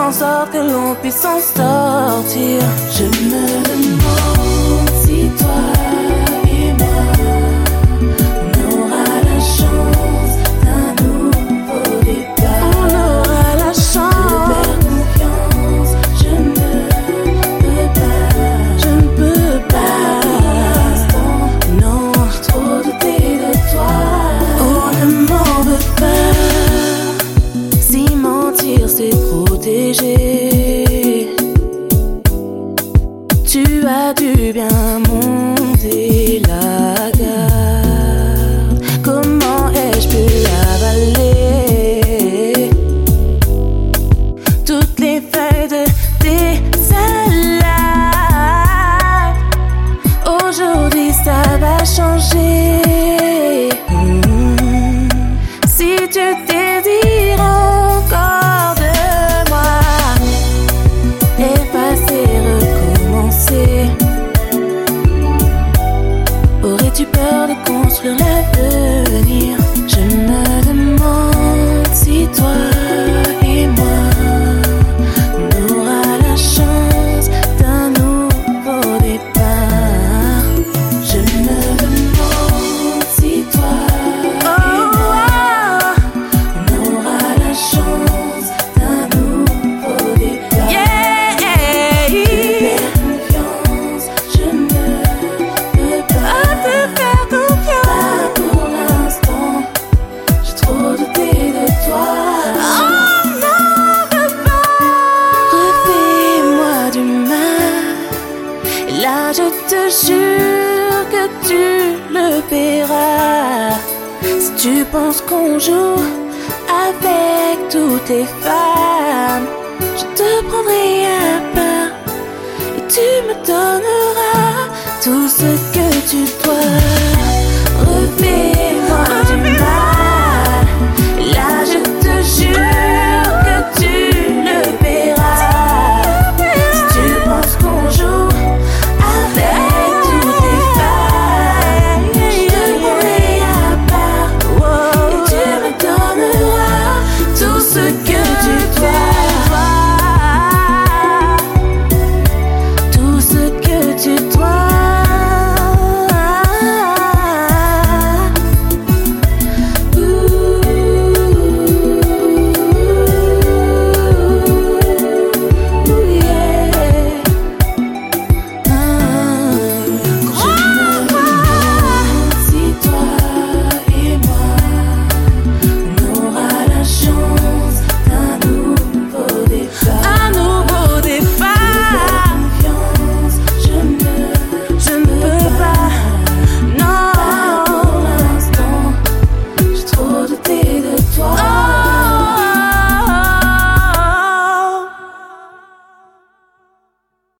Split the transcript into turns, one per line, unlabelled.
en sorte que l'on puisse s'en sortir. Je me demande si toi et moi on aura la chance d'un nouveau départ. On aura la chance de faire confiance. Je ne peux pas, je ne peux pas. Pour l'instant, non, j'ai trop douté de toi. Oh, ne m'en veux pas. Si mentir c'est protéger, tu as dû bien monter la garde. Comment ai-je pu avaler toutes les feuilles de tes salades? Aujourd'hui ça va changer. Si tu désires encore de moi, effacer, recommencer. Aurais-tu peur de construire l'avenir? Je me demande si toi et moi on aura la chance d'un nouveau départ. Je me demande si toi et moi on aura la chance d'un nouveau départ. Te faire confiance, je ne peux pas te faire confiance. Pas pour l'instant, j'ai trop douté de toi. Oh non, veux pas. Refais-moi du mal, et là je te jure que tu le verras. Si tu penses qu'on joue avec toutes les femmes, je te prendrai à part et tu me donneras tout ce que tu dois.